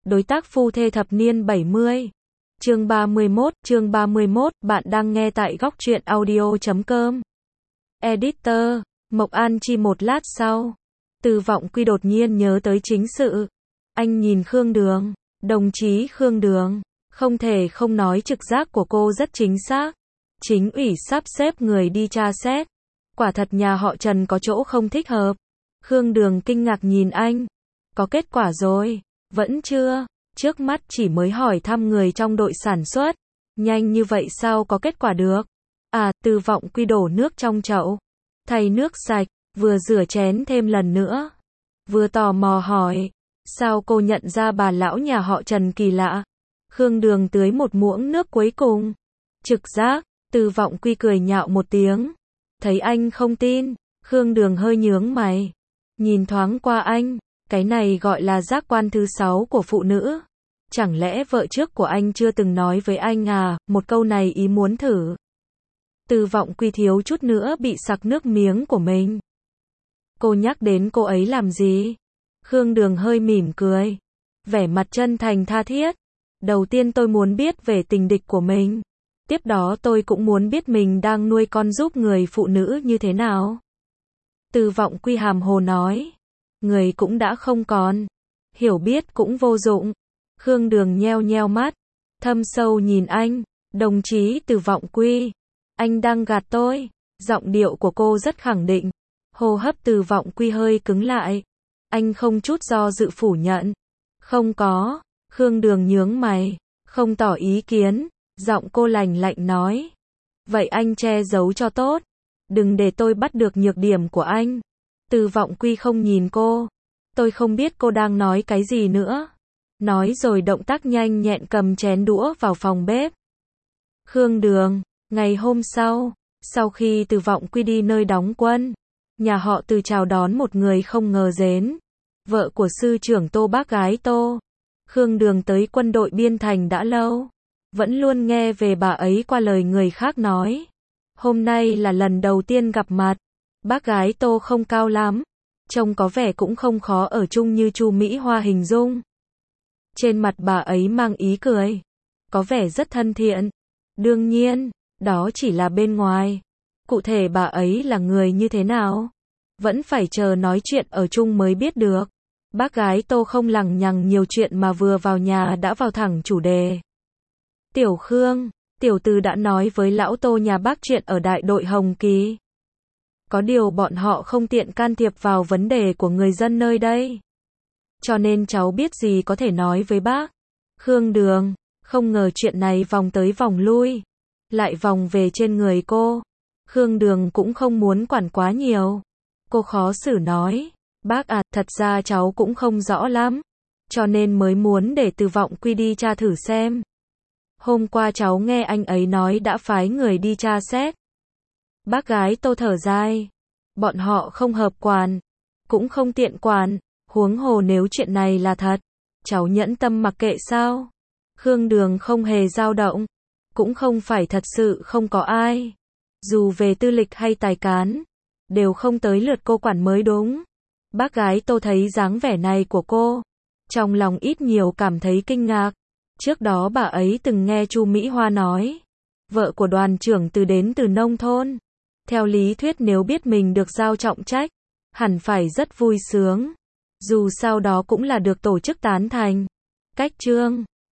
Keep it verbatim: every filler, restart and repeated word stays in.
Đối tác phu thê thập niên bảy mươi. Chương ba mươi mốt, chương ba mươi mốt, bạn đang nghe tại góc truyện audio chấm com. Editor, Mộc An Chi một lát sau. Từ Vọng Quy đột nhiên nhớ tới chính sự. Anh nhìn Khương Đường, đồng chí Khương Đường, không thể không nói trực giác của cô rất chính xác. Chính ủy sắp xếp người đi tra xét. Quả thật nhà họ Trần có chỗ không thích hợp. Khương Đường kinh ngạc nhìn anh. Có kết quả rồi? Vẫn chưa, trước mắt chỉ mới hỏi thăm người trong đội sản xuất. Nhanh như vậy sao có kết quả được? À, Từ Vọng Quy đổ nước trong chậu, thay nước sạch, vừa rửa chén thêm lần nữa. Vừa tò mò hỏi, sao cô nhận ra bà lão nhà họ Trần kỳ lạ? Khương Đường tưới một muỗng nước cuối cùng. Trực giác, Từ Vọng Quy cười nhạo một tiếng. Thấy anh không tin, Khương Đường hơi nhướng mày. Nhìn thoáng qua anh. Cái này gọi là giác quan thứ sáu của phụ nữ. Chẳng lẽ vợ trước của anh chưa từng nói với anh à, một câu này ý muốn thử. Từ Vọng Quy thiếu chút nữa bị sặc nước miếng của mình. Cô nhắc đến cô ấy làm gì? Khương Đường hơi mỉm cười. Vẻ mặt chân thành tha thiết. Đầu tiên tôi muốn biết về tình địch của mình. Tiếp đó tôi cũng muốn biết mình đang nuôi con giúp người phụ nữ như thế nào. Từ Vọng Quy hàm hồ nói. Người cũng đã không còn. Hiểu biết cũng vô dụng. Khương Đường nheo nheo mắt. Thâm sâu nhìn anh. Đồng chí Từ Vọng Quy. Anh đang gạt tôi. Giọng điệu của cô rất khẳng định. Hô hấp Từ Vọng Quy hơi cứng lại. Anh không chút do dự phủ nhận. Không có. Khương Đường nhướng mày. Không tỏ ý kiến. Giọng cô lành lạnh nói. Vậy anh che giấu cho tốt. Đừng để tôi bắt được nhược điểm của anh. Từ Vọng Quy không nhìn cô. Tôi không biết cô đang nói cái gì nữa. Nói rồi động tác nhanh nhẹn cầm chén đũa vào phòng bếp. Khương Đường, ngày hôm sau, sau khi Từ Vọng Quy đi nơi đóng quân, nhà họ Từ chào đón một người không ngờ đến. Vợ của sư trưởng Tô, bác gái Tô. Khương Đường tới quân đội biên thành đã lâu. Vẫn luôn nghe về bà ấy qua lời người khác nói. Hôm nay là lần đầu tiên gặp mặt. Bác gái Tô không cao lắm, trông có vẻ cũng không khó ở chung như Chu Mỹ Hoa hình dung. Trên mặt bà ấy mang ý cười, có vẻ rất thân thiện. Đương nhiên, đó chỉ là bên ngoài. Cụ thể bà ấy là người như thế nào, vẫn phải chờ nói chuyện ở chung mới biết được. Bác gái Tô không lằng nhằng nhiều chuyện mà vừa vào nhà đã vào thẳng chủ đề. Tiểu Khương, tiểu Từ đã nói với lão Tô nhà bác chuyện ở đại đội Hồng Kỳ. Có điều bọn họ không tiện can thiệp vào vấn đề của người dân nơi đây. Cho nên cháu biết gì có thể nói với bác. Khương Đường, không ngờ chuyện này vòng tới vòng lui, lại vòng về trên người cô. Khương Đường cũng không muốn quản quá nhiều. Cô khó xử nói, bác à, thật ra cháu cũng không rõ lắm. Cho nên mới muốn để Từ Vọng Quy đi tra thử xem. Hôm qua cháu nghe anh ấy nói đã phái người đi tra xét. Bác gái Tô thở dài. Bọn họ không hợp quản, cũng không tiện quản, huống hồ nếu chuyện này là thật, cháu nhẫn tâm mặc kệ sao? Khương Đường không hề dao động, cũng không phải thật sự không có ai. Dù về tư lịch hay tài cán, đều không tới lượt cô quản mới đúng. Bác gái Tô thấy dáng vẻ này của cô, trong lòng ít nhiều cảm thấy kinh ngạc. Trước đó bà ấy từng nghe Chu Mỹ Hoa nói, vợ của đoàn trưởng Từ đến từ nông thôn. Theo lý thuyết nếu biết mình được giao trọng trách, hẳn phải rất vui sướng. Dù sao đó cũng là được tổ chức tán thành. Cách chương